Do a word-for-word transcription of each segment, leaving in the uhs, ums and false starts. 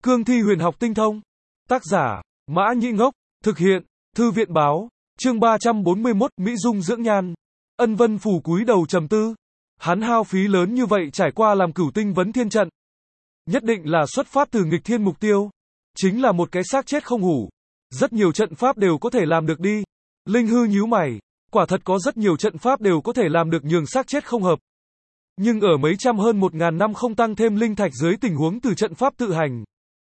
Cương thi huyền học tinh thông. Tác giả, Mã Nhĩ Ngốc. Thực hiện, Thư viện báo. Chương ba trăm bốn mươi mốt, Mỹ Dung dưỡng nhan. Ân Vân Phù cúi đầu trầm tư. Hắn hao phí lớn như vậy trải qua làm Cửu Tinh Vấn Thiên trận. Nhất định là xuất phát từ nghịch thiên mục tiêu. Chính là một cái xác chết không hủ. Rất nhiều trận pháp đều có thể làm được đi. Linh Hư nhíu mày. Quả thật có rất nhiều trận pháp đều có thể làm được nhường xác chết không hợp. Nhưng ở mấy trăm hơn một ngàn năm không tăng thêm linh thạch dưới tình huống từ trận pháp tự hành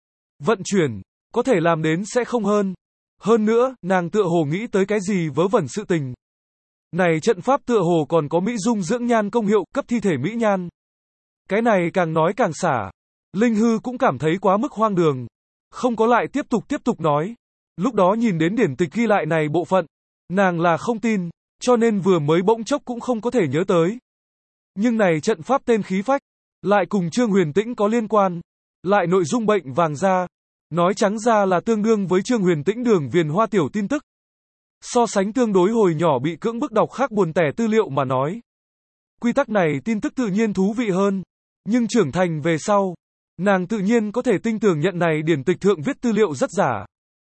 vận chuyển, có thể làm đến sẽ không hơn. Hơn nữa, nàng tựa hồ nghĩ tới cái gì vớ vẩn sự tình. Này trận pháp tựa hồ còn có Mỹ Dung dưỡng nhan công hiệu, cấp thi thể Mỹ nhan. Cái này càng nói càng xả. Linh Hư cũng cảm thấy quá mức hoang đường. Không có lại tiếp tục tiếp tục nói. Lúc đó nhìn đến điển tịch ghi lại này bộ phận, nàng là không tin, cho nên vừa mới bỗng chốc cũng không có thể nhớ tới. Nhưng này trận pháp tên khí phách, lại cùng Trương Huyền Tĩnh có liên quan, lại nội dung bệnh vàng da, nói trắng ra là tương đương với Trương Huyền Tĩnh đường viền hoa tiểu tin tức. So sánh tương đối hồi nhỏ bị cưỡng bức đọc khác buồn tẻ tư liệu mà nói. Quy tắc này tin tức tự nhiên thú vị hơn, nhưng trưởng thành về sau, nàng tự nhiên có thể tinh tường nhận này điển tịch thượng viết tư liệu rất giả.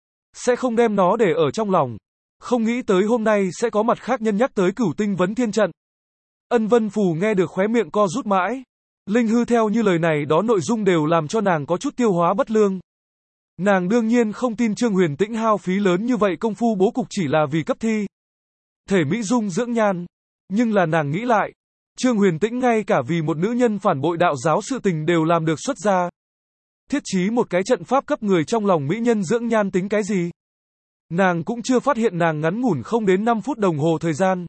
Sẽ không đem nó để ở trong lòng. Không nghĩ tới hôm nay sẽ có mặt khác nhân nhắc tới Cửu Tinh Vấn Thiên trận. Ân Vân Phù nghe được khóe miệng co rút mãi. Linh Hư theo như lời này đó nội dung đều làm cho nàng có chút tiêu hóa bất lương. Nàng đương nhiên không tin Trương Huyền Tĩnh hao phí lớn như vậy công phu bố cục chỉ là vì cấp thi thể Mỹ Dung dưỡng nhan. Nhưng là nàng nghĩ lại, Trương Huyền Tĩnh ngay cả vì một nữ nhân phản bội đạo giáo sự tình đều làm được xuất ra. Thiết trí một cái trận pháp cấp người trong lòng mỹ nhân dưỡng nhan tính cái gì? Nàng cũng chưa phát hiện nàng ngắn ngủn không đến năm phút đồng hồ thời gian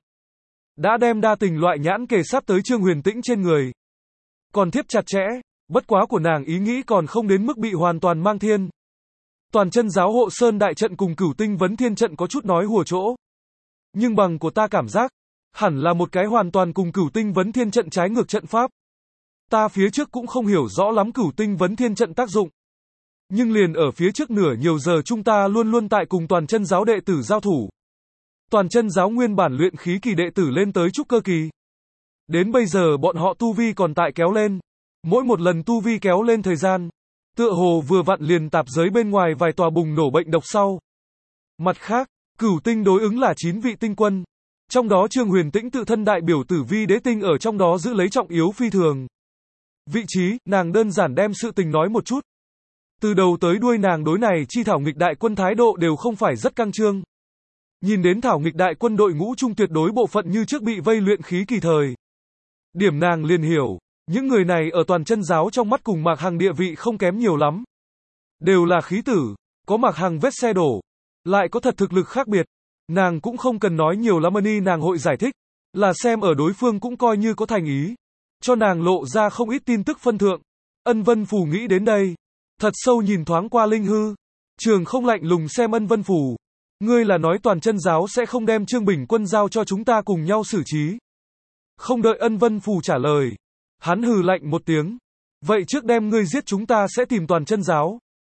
đã đem đa tình loại nhãn kề sát tới Trương Huyền Tĩnh trên người. Còn thiếp chặt chẽ, bất quá của nàng ý nghĩ còn không đến mức bị hoàn toàn mang thiên. Toàn chân giáo hộ sơn đại trận cùng Cửu Tinh Vấn Thiên trận có chút nói hùa chỗ. Nhưng bằng của ta cảm giác, hẳn là một cái hoàn toàn cùng Cửu Tinh Vấn Thiên trận trái ngược trận pháp. Ta phía trước cũng không hiểu rõ lắm Cửu Tinh Vấn Thiên trận tác dụng. Nhưng liền ở phía trước nửa nhiều giờ chúng ta luôn luôn tại cùng toàn chân giáo đệ tử giao thủ. Toàn chân giáo nguyên bản luyện khí kỳ đệ tử lên tới trúc cơ kỳ. Đến bây giờ bọn họ tu vi còn tại kéo lên. Mỗi một lần tu vi kéo lên thời gian, tựa hồ vừa vặn liền tạp giới bên ngoài vài tòa bùng nổ bệnh độc sau. Mặt khác, Cửu Tinh đối ứng là chín vị tinh quân. Trong đó Trương Huyền Tĩnh tự thân đại biểu Tử Vi Đế Tinh ở trong đó giữ lấy trọng yếu phi thường. Vị trí, nàng đơn giản đem sự tình nói một chút. Từ đầu tới đuôi nàng đối này chi thảo nghịch đại quân thái độ đều không phải rất căng trương. Nhìn đến thảo nghịch đại quân đội ngũ trung tuyệt đối bộ phận như trước bị vây luyện khí kỳ thời. Điểm nàng liền hiểu, những người này ở toàn chân giáo trong mắt cùng Mạc Hằng địa vị không kém nhiều lắm. Đều là khí tử, có Mạc Hằng vết xe đổ, lại có thật thực lực khác biệt. Nàng cũng không cần nói nhiều lắm ni nàng hội giải thích, là xem ở đối phương cũng coi như có thành ý. Cho nàng lộ ra không ít tin tức phân thượng. Ân Vân Phù nghĩ đến đây. Thật sâu nhìn thoáng qua Linh Hư. Trường không lạnh lùng xem Ân Vân Phù. Ngươi là nói toàn chân giáo sẽ không đem Trương Bình Quân giao cho chúng ta cùng nhau xử trí. Không đợi Ân Vân Phù trả lời. Hắn hừ lạnh một tiếng. Vậy trước đem ngươi giết chúng ta sẽ tìm toàn chân giáo.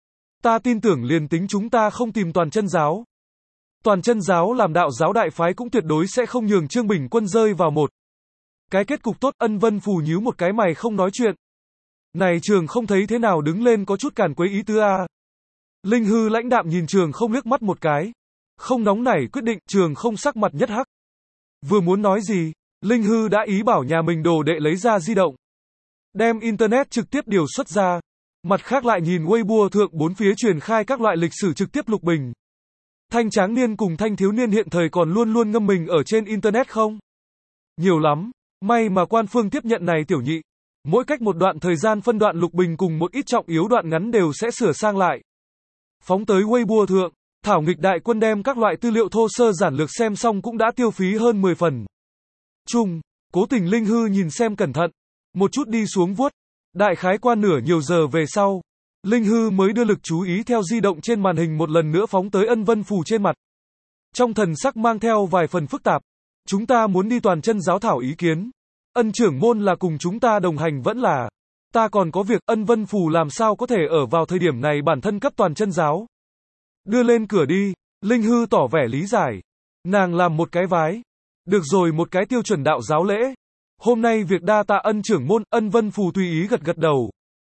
Ta tin tưởng liền tính chúng ta không tìm toàn chân giáo. Toàn chân giáo làm đạo giáo đại phái cũng tuyệt đối sẽ không nhường Trương Bình Quân rơi vào một cái kết cục tốt. Ân Vân Phù nhíu một cái mày không nói chuyện. Này Trường không thấy thế nào đứng lên có chút càn quấy ý tứ a. Linh Hư lãnh đạm nhìn Trường không liếc mắt một cái. Không nóng nảy quyết định, Trường không sắc mặt nhất hắc. Vừa muốn nói gì, Linh Hư đã ý bảo nhà mình đồ đệ lấy ra di động. Đem internet trực tiếp điều xuất ra. Mặt khác lại nhìn Weibo thượng bốn phía truyền khai các loại lịch sử trực tiếp lục bình. Thanh tráng niên cùng thanh thiếu niên hiện thời còn luôn luôn ngâm mình ở trên internet không? Nhiều lắm, may mà quan phương tiếp nhận này tiểu nhị. Mỗi cách một đoạn thời gian phân đoạn lục bình cùng một ít trọng yếu đoạn ngắn đều sẽ sửa sang lại. Phóng tới Weibo thượng, thảo nghịch đại quân đem các loại tư liệu thô sơ giản lược xem xong cũng đã tiêu phí hơn mười phần. Chung, cố tình Linh Hư nhìn xem cẩn thận, một chút đi xuống vuốt. Đại khái qua nửa nhiều giờ về sau, Linh Hư mới đưa lực chú ý theo di động trên màn hình một lần nữa phóng tới Ân Vân Phù trên mặt. Trong thần sắc mang theo vài phần phức tạp. Chúng ta muốn đi toàn chân giáo thảo ý kiến. Ân trưởng môn là cùng chúng ta đồng hành vẫn là. Ta còn có việc. Ân Vân Phù làm sao có thể ở vào thời điểm này bản thân cấp toàn chân giáo. Đưa lên cửa đi. Linh Hư tỏ vẻ lý giải. Nàng làm một cái vái. Được rồi, một cái tiêu chuẩn đạo giáo lễ. Hôm nay việc đa tạ Ân trưởng môn. Ân Vân Phù tùy ý gật gật đầu.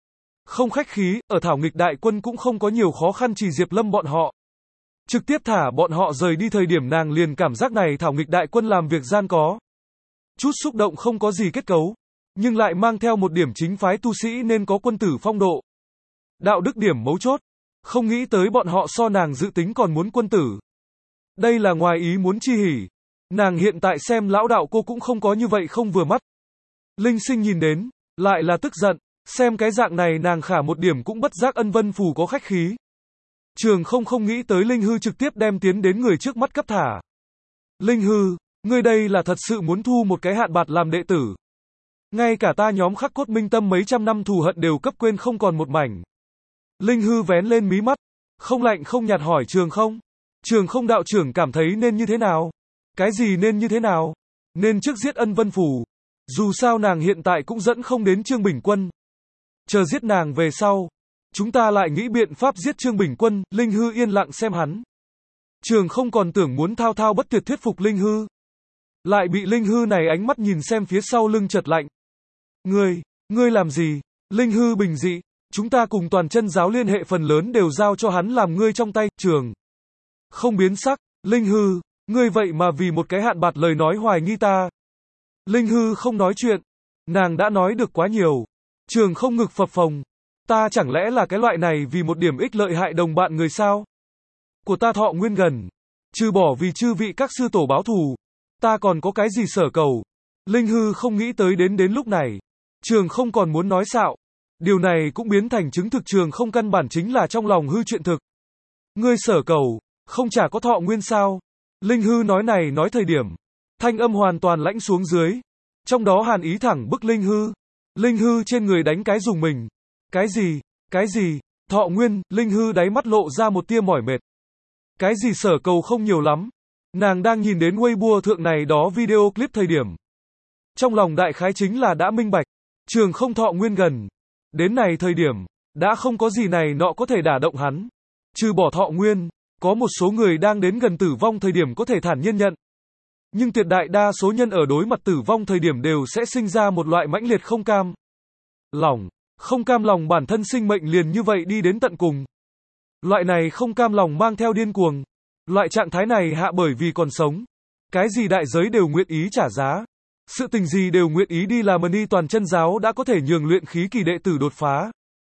Không khách khí, ở Thảo Nghịch Đại Quân cũng không có nhiều khó khăn, chỉ Diệp Lâm bọn họ trực tiếp thả bọn họ rời đi. Thời điểm nàng liền cảm giác này Thảo Nghịch Đại Quân làm việc gian có chút xúc động, không có gì kết cấu, nhưng lại mang theo một điểm chính phái tu sĩ nên có quân tử phong độ. Đạo đức điểm mấu chốt, không nghĩ tới bọn họ so nàng dự tính còn muốn quân tử. Đây là ngoài ý muốn chi hỉ. Nàng hiện tại xem lão đạo cô cũng không có như vậy không vừa mắt. Linh Sinh nhìn đến, lại là tức giận, xem cái dạng này nàng khả một điểm cũng bất giác Ân Vân Phù có khách khí. Trường không không nghĩ tới Linh Hư trực tiếp đem tiến đến người trước mắt cấp thả. Linh Hư, ngươi đây là thật sự muốn thu một cái hạn bạt làm đệ tử. Ngay cả ta nhóm Khắc Cốt Minh Tâm mấy trăm năm thù hận đều cấp quên không còn một mảnh. Linh Hư vén lên mí mắt, không lạnh không nhạt hỏi Trường không. Trường không đạo trưởng cảm thấy nên như thế nào? Cái gì nên như thế nào? Nên trước giết Ân Vân Phù. Dù sao nàng hiện tại cũng dẫn không đến Trương Bình Quân. Chờ giết nàng về sau, chúng ta lại nghĩ biện pháp giết Trương Bình Quân. Linh Hư yên lặng xem hắn. Trường không còn tưởng muốn thao thao bất tuyệt thuyết phục Linh Hư. Lại bị Linh Hư này ánh mắt nhìn xem phía sau lưng chợt lạnh. Ngươi, ngươi làm gì? Linh Hư bình dị, chúng ta cùng toàn chân giáo liên hệ phần lớn đều giao cho hắn làm ngươi trong tay. Trường không biến sắc, Linh Hư, ngươi vậy mà vì một cái hạn bạt lời nói hoài nghi ta. Linh Hư không nói chuyện, nàng đã nói được quá nhiều. Trường không ngực phập phồng, ta chẳng lẽ là cái loại này vì một điểm ích lợi hại đồng bạn người sao? Của ta thọ nguyên gần, trừ bỏ vì chư vị các sư tổ báo thù, ta còn có cái gì sở cầu? Linh Hư không nghĩ tới đến đến lúc này, Trường không còn muốn nói xạo. Điều này cũng biến thành chứng thực Trường không căn bản chính là trong lòng hư chuyện thực. Ngươi sở cầu, không chả có thọ nguyên sao? Linh Hư nói này nói thời điểm, thanh âm hoàn toàn lãnh xuống dưới. Trong đó hàn ý thẳng bức Linh Hư. Linh Hư trên người đánh cái dùng mình. Cái gì? Cái gì? Thọ nguyên? Linh Hư đáy mắt lộ ra một tia mỏi mệt. Cái gì sở cầu không nhiều lắm. Nàng đang nhìn đến Weibo thượng này đó video clip thời điểm. Trong lòng đại khái chính là đã minh bạch. Trường không thọ nguyên gần. Đến này thời điểm, đã không có gì này nọ có thể đả động hắn. Trừ bỏ thọ nguyên, có một số người đang đến gần tử vong thời điểm có thể thản nhiên nhận. Nhưng tuyệt đại đa số nhân ở đối mặt tử vong thời điểm đều sẽ sinh ra một loại mãnh liệt không cam lòng, không cam lòng bản thân sinh mệnh liền như vậy đi đến tận cùng. Loại này không cam lòng mang theo điên cuồng. Loại trạng thái này hạ bởi vì còn sống. Cái gì đại giới đều nguyện ý trả giá. Sự tình gì đều nguyện ý đi làm. Ni toàn chân giáo đã có thể nhường luyện khí kỳ đệ tử đột phá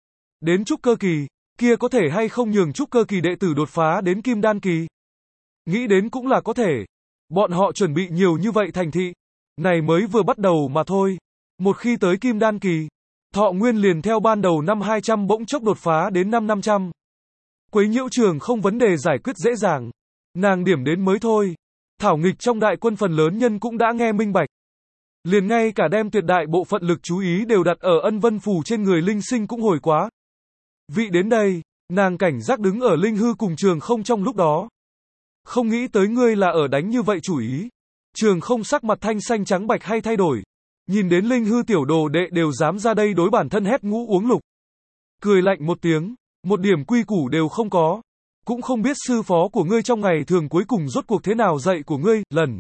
đến trúc cơ kỳ, kia có thể hay không nhường trúc cơ kỳ đệ tử đột phá đến kim đan kỳ? Nghĩ đến cũng là có thể. Bọn họ chuẩn bị nhiều như vậy thành thị. Này mới vừa bắt đầu mà thôi. Một khi tới kim đan kỳ, thọ nguyên liền theo ban đầu năm hai trăm bỗng chốc đột phá đến năm năm trăm. Quấy nhiễu Trường không vấn đề giải quyết dễ dàng. Nàng điểm đến mới thôi. Thảo nghịch trong đại quân phần lớn nhân cũng đã nghe minh bạch. Liền ngay cả đem tuyệt đại bộ phận lực chú ý đều đặt ở Ân Vân Phù trên người Linh Sinh cũng hồi quá. Vị đến đây, nàng cảnh giác đứng ở Linh Hư cùng Trường không trong lúc đó. Không nghĩ tới ngươi là ở đánh như vậy chủ ý. Trường không sắc mặt thanh xanh trắng bạch hay thay đổi. Nhìn đến Linh Hư tiểu đồ đệ đều dám ra đây đối bản thân hét ngũ uống lục. Cười lạnh một tiếng, một điểm quy củ đều không có. Cũng không biết sư phó của ngươi trong ngày thường cuối cùng rốt cuộc thế nào dạy của ngươi, lần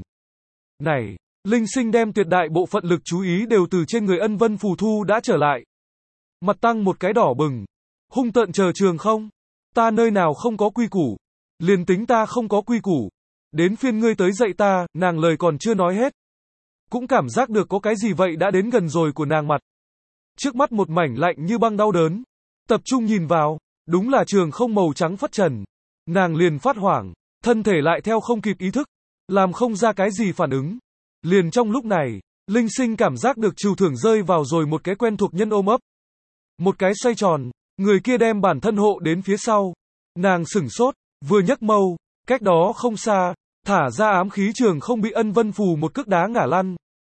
này, Linh Sinh đem tuyệt đại bộ phận lực chú ý đều từ trên người Ân Vân Phù thu đã trở lại. Mặt tăng một cái đỏ bừng. Hung tợn chờ Trường không? Ta nơi nào không có quy củ? Liền tính ta không có quy củ. Đến phiên ngươi tới dạy ta, nàng lời còn chưa nói hết. Cũng cảm giác được có cái gì vậy đã đến gần rồi của nàng mặt. Trước mắt một mảnh lạnh như băng đau đớn. Tập trung nhìn vào, đúng là Trường không màu trắng phất trần. Nàng liền phát hoảng, thân thể lại theo không kịp ý thức, làm không ra cái gì phản ứng. Liền trong lúc này, Linh Sinh cảm giác được trừu thưởng rơi vào rồi một cái quen thuộc nhân ôm ấp. Một cái xoay tròn, người kia đem bản thân hộ đến phía sau. Nàng sửng sốt, vừa nhấc mâu, cách đó không xa, thả ra ám khí Trường không bị Ân Vân Phù một cước đá ngã lăn.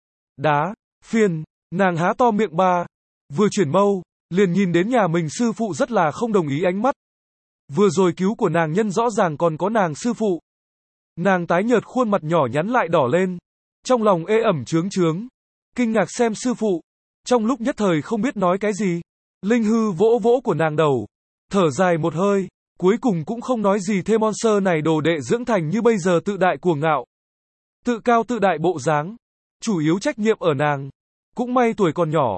Đá, phiền, nàng há to miệng ba, vừa chuyển mâu, liền nhìn đến nhà mình sư phụ rất là không đồng ý ánh mắt. Vừa rồi cứu của nàng nhân rõ ràng còn có nàng sư phụ. Nàng tái nhợt khuôn mặt nhỏ nhắn lại đỏ lên. Trong lòng ê ẩm chướng chướng. Kinh ngạc xem sư phụ. Trong lúc nhất thời không biết nói cái gì. Linh Hư vỗ vỗ của nàng đầu. Thở dài một hơi. Cuối cùng cũng không nói gì thêm monster này đồ đệ dưỡng thành như bây giờ tự đại cuồng ngạo. Tự cao tự đại bộ dáng. Chủ yếu trách nhiệm ở nàng. Cũng may tuổi còn nhỏ.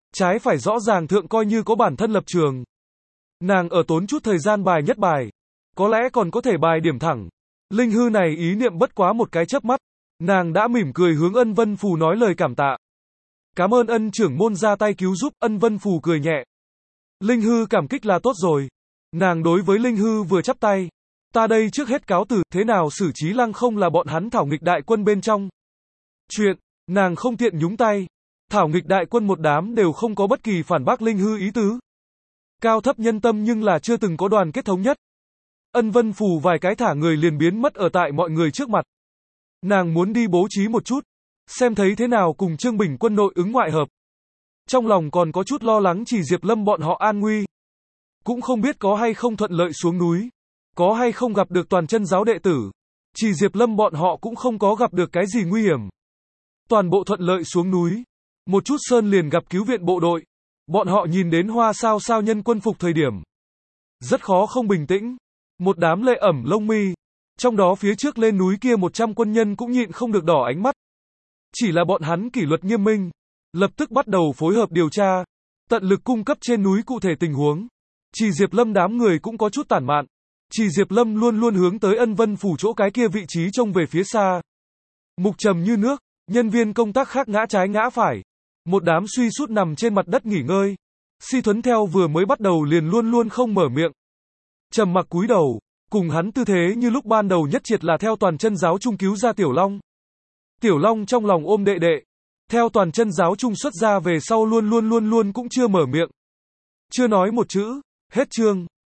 Trái phải rõ ràng thượng coi như có bản thân lập trường. Nàng ở tốn chút thời gian bài nhất bài. Có lẽ còn có thể bài điểm thẳng. Linh hư này ý niệm bất quá một cái chớp mắt. Nàng đã mỉm cười hướng Ân Vân Phù nói lời cảm tạ. Cảm ơn ân trưởng môn ra tay cứu giúp, Ân Vân Phù cười nhẹ. Linh hư cảm kích là tốt rồi. Nàng đối với Linh hư vừa chắp tay. Ta đây trước hết cáo từ, thế nào xử trí Lăng Không là bọn hắn thảo nghịch đại quân bên trong. Chuyện, nàng không tiện nhúng tay. Thảo nghịch đại quân một đám đều không có bất kỳ phản bác Linh hư ý tứ. Cao thấp nhân tâm nhưng là chưa từng có đoàn kết thống nhất. Ân Vân Phù vài cái thả người liền biến mất ở tại mọi người trước mặt. Nàng muốn đi bố trí một chút, xem thấy thế nào cùng Trương Bình quân nội ứng ngoại hợp. Trong lòng còn có chút lo lắng Chỉ Diệp Lâm bọn họ an nguy. Cũng không biết có hay không thuận lợi xuống núi, có hay không gặp được toàn chân giáo đệ tử. Chỉ Diệp Lâm bọn họ cũng không có gặp được cái gì nguy hiểm. Toàn bộ thuận lợi xuống núi. Một chút sơn liền gặp cứu viện bộ đội. Bọn họ nhìn đến hoa sao sao nhân quân phục thời điểm. Rất khó không bình tĩnh. Một đám lệ ẩm lông mi. Trong đó phía trước lên núi kia một trăm quân nhân cũng nhịn không được đỏ ánh mắt. Chỉ là bọn hắn kỷ luật nghiêm minh. Lập tức bắt đầu phối hợp điều tra. Tận lực cung cấp trên núi cụ thể tình huống. Chỉ Diệp Lâm đám người cũng có chút tản mạn. Chỉ Diệp Lâm luôn luôn hướng tới Ân Vân Phủ chỗ cái kia vị trí trông về phía xa. Mục trầm như nước. Nhân viên công tác khác ngã trái ngã phải. Một đám suy sút nằm trên mặt đất nghỉ ngơi. Si Thuấn theo vừa mới bắt đầu liền luôn luôn không mở miệng. Trầm mặc cúi đầu, cùng hắn tư thế như lúc ban đầu nhất triệt là theo toàn chân giáo trung cứu ra Tiểu Long. Tiểu Long trong lòng ôm đệ đệ. Theo toàn chân giáo trung xuất ra về sau luôn luôn luôn luôn cũng chưa mở miệng. Chưa nói một chữ, hết chương.